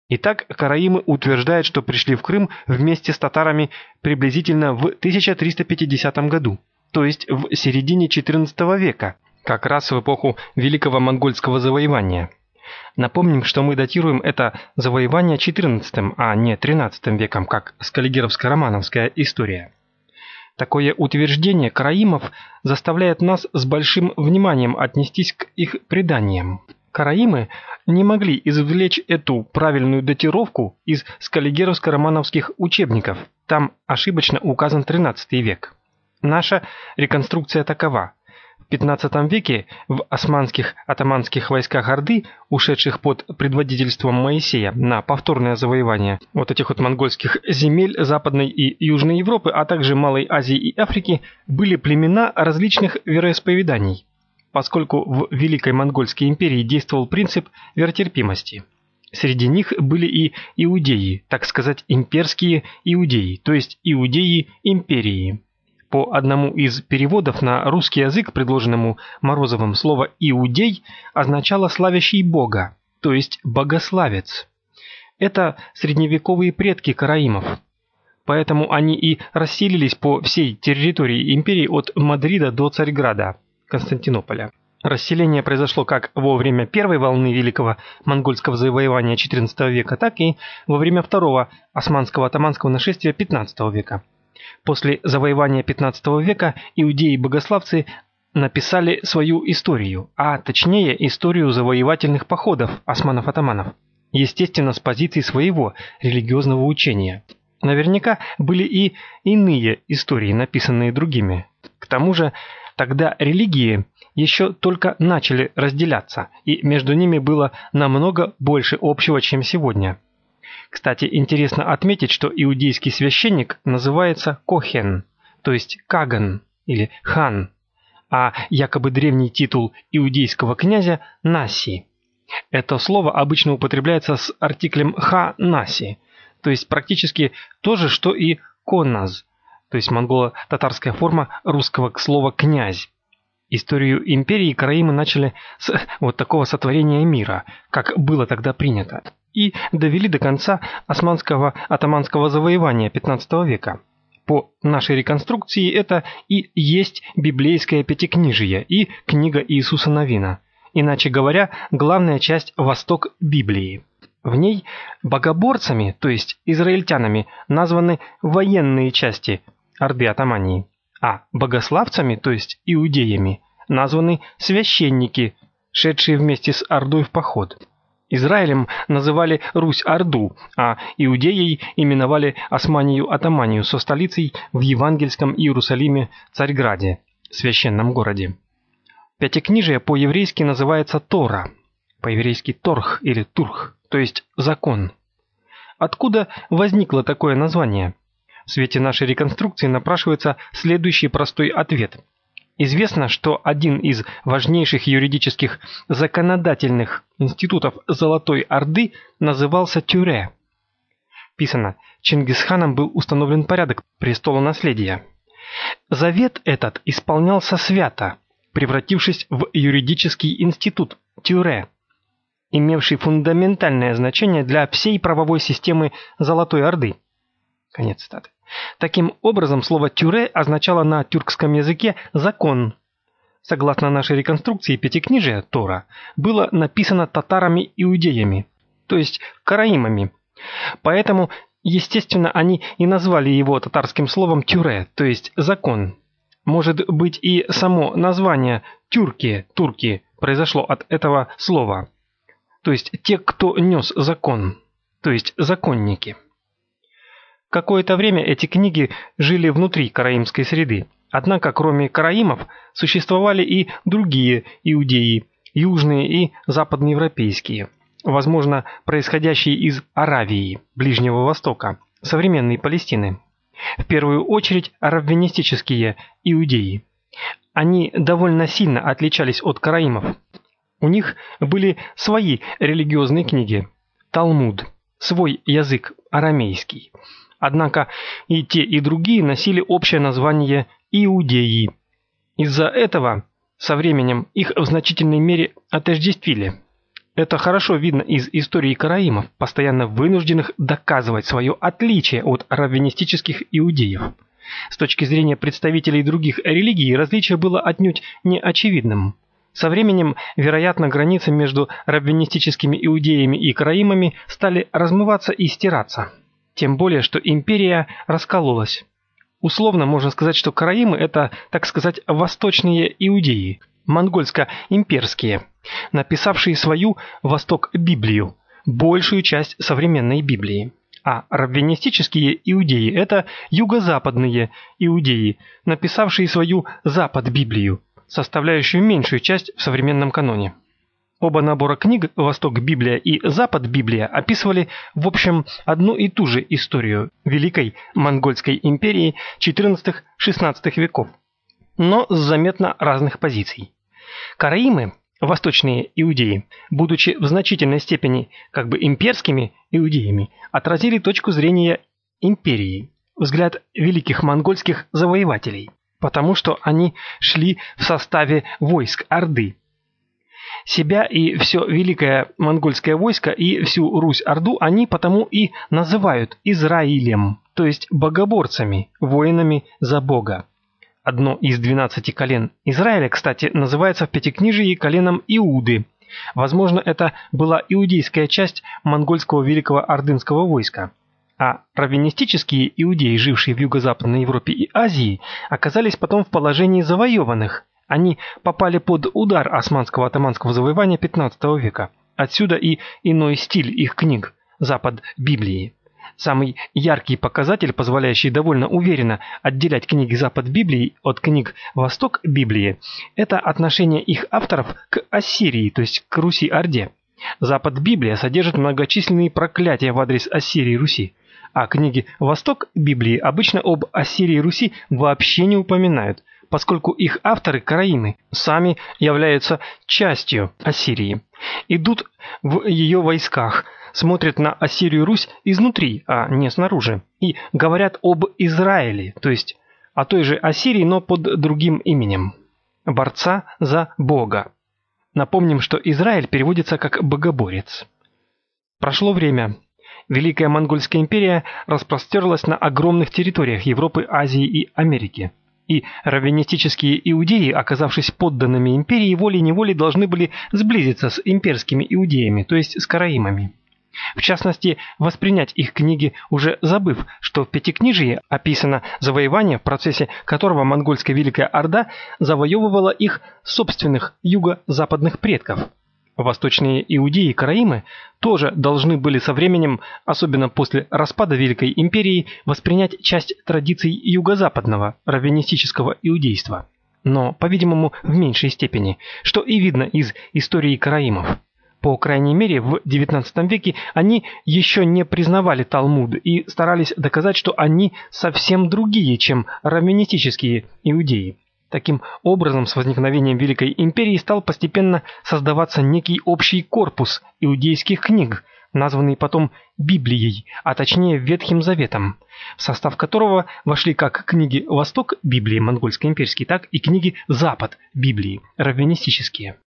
Итак, караимы утверждают, что пришли в Крым вместе с татарами приблизительно в 1350 году, то есть в середине XIV века, как раз в эпоху Великого монгольского завоевания. Напомним, что мы датируем это завоевание XIV, а не XIII веком, как скаллигеровско-романовская история. Такое утверждение караимов заставляет нас с большим вниманием отнестись к их преданиям. Караимы не могли извлечь эту правильную датировку из скаллигеровско-романовских учебников. Там ошибочно указан XIII век. Наша реконструкция такова. В XV веке в османских атаманских войсках Орды, ушедших под предводительством Моисея на повторное завоевание вот этих вот монгольских земель Западной и Южной Европы, а также Малой Азии и Африки, были племена различных вероисповеданий, поскольку в Великой Монгольской империи действовал принцип веротерпимости. Среди них были и иудеи, так сказать, имперские иудеи, то есть иудеи империи. По одному из переводов на русский язык, предложенному Морозовым, слово «иудей» означало «славящий Бога», то есть «богославец». Это средневековые предки караимов. Поэтому они и расселились по всей территории империи от Мадрида до Царьграда, Константинополя. Расселение произошло как во время первой волны Великого монгольского завоевания XIV века, так и во время второго османского атаманского нашествия XV века. После завоевания XV века иудеи-богославцы написали свою историю, а точнее историю завоевательных походов османов-атаманов, естественно, с позиции своего религиозного учения. Наверняка были и иные истории, написанные другими. К тому же, тогда религии еще только начали разделяться, и между ними было намного больше общего, чем сегодня. Кстати, интересно отметить, что иудейский священник называется Кохен, то есть Каган или Хан, а якобы древний титул иудейского князя – Наси. Это слово обычно употребляется с артиклем Ха-Наси, то есть практически то же, что и Конназ, то есть монголо-татарская форма русского слова «князь». Историю империи караимы начали с вот такого сотворения мира, как было тогда принято, и довели до конца османского атаманского завоевания XV века. По нашей реконструкции это и есть библейское пятикнижие и книга Иисуса Навина, иначе говоря, главная часть «Восток Библии». В ней богоборцами, то есть израильтянами, названы военные части Орды Атамании, а богославцами, то есть иудеями, названы священники, шедшие вместе с Ордой в поход. Израилем называли Русь-Орду, а Иудеей именовали Османию-Атаманию со столицей в евангельском Иерусалиме Царьграде, священном городе. Пятикнижие по-еврейски называется Тора, по-еврейски Торх или Турх, то есть закон. Откуда возникло такое название? В свете нашей реконструкции напрашивается следующий простой ответ. Известно, что один из важнейших юридических законодательных институтов Золотой Орды назывался Тюре. Писано: Чингисханом был установлен порядок престолонаследия. Завет этот исполнялся свято, превратившись в юридический институт Тюре, имевший фундаментальное значение для всей правовой системы Золотой Орды. Конец цитаты. Таким образом, слово «тюре» означало на тюркском языке «закон». Согласно нашей реконструкции, пятикнижие Тора было написано татарами-иудеями, то есть караимами. Поэтому, естественно, они и назвали его татарским словом «тюре», то есть «закон». Может быть, и само название «тюрки» произошло от этого слова, то есть те, кто нес закон, то есть законники. Какое-то время эти книги жили внутри караимской среды. Однако, кроме караимов, существовали и другие иудеи, южные и западноевропейские, возможно, происходящие из Аравии, Ближнего Востока, современной Палестины. В первую очередь раввинистические иудеи. Они довольно сильно отличались от караимов. У них были свои религиозные книги, Талмуд, свой язык арамейский. Однако и те, и другие носили общее название иудеи. Из-за этого со временем их в значительной мере отождествили. Это хорошо видно из истории караимов, постоянно вынужденных доказывать свое отличие от раввинистических иудеев. С точки зрения представителей других религий различие было отнюдь не очевидным. Со временем, вероятно, границы между раввинистическими иудеями и караимами стали размываться и стираться. Тем более, что империя раскололась. Условно можно сказать, что караимы – это, так сказать, восточные иудеи, монгольско-имперские, написавшие свою «Восток-Библию», большую часть современной Библии. А раввинистические иудеи – это юго-западные иудеи, написавшие свою «Запад-Библию», составляющую меньшую часть в современном каноне. Оба набора книг «Восток-Библия» и «Запад-Библия» описывали, в общем, одну и ту же историю Великой Монгольской империи XIV-XVI веков, но с заметно разных позиций. Караимы, восточные иудеи, будучи в значительной степени как бы имперскими иудеями, отразили точку зрения империи, взгляд великих монгольских завоевателей, потому что они шли в составе войск Орды. Себя и все великое монгольское войско и всю Русь-Орду они потому и называют Израилем, то есть богоборцами, воинами за Бога. Одно из 12 колен Израиля, кстати, называется в Пятикнижии коленом Иуды. Возможно, это была иудейская часть монгольского великого ордынского войска. А раввинистические иудеи, жившие в Юго-Западной Европе и Азии, оказались потом в положении завоеванных. Они попали под удар османского атаманского завоевания XV века. Отсюда и иной стиль их книг «Запад Библии». Самый яркий показатель, позволяющий довольно уверенно отделять книги «Запад Библии» от книг «Восток Библии», это отношение их авторов к Ассирии, то есть к Руси-Орде. «Запад Библия» содержит многочисленные проклятия в адрес Ассирии и Руси, а книги «Восток Библии» обычно об Ассирии и Руси вообще не упоминают, поскольку их авторы, караимы, сами являются частью Ассирии, идут в ее войсках, смотрят на Ассирию и Русь изнутри, а не снаружи, и говорят об Израиле, то есть о той же Ассирии, но под другим именем – борца за Бога. Напомним, что Израиль переводится как «богоборец». Прошло время. Великая Монгольская империя распростерлась на огромных территориях Европы, Азии и Америки. И раввинистические иудеи, оказавшись подданными империи, волей-неволей должны были сблизиться с имперскими иудеями, то есть с караимами. В частности, воспринять их книги, уже забыв, что в Пятикнижии описано завоевание, в процессе которого монгольская Великая Орда завоевывала их собственных юго-западных предков. Восточные иудеи и караимы тоже должны были со временем, особенно после распада Великой империи, воспринять часть традиций юго-западного раввинистического иудейства. Но, по-видимому, в меньшей степени, что и видно из истории караимов. По крайней мере, в XIX веке они еще не признавали Талмуд и старались доказать, что они совсем другие, чем раввинистические иудеи. Таким образом, с возникновением Великой империи стал постепенно создаваться некий общий корпус иудейских книг, названный потом Библией, а точнее Ветхим Заветом, в состав которого вошли как книги «Восток Библии» монгольско-имперские, так и книги «Запад Библии» раввинистические.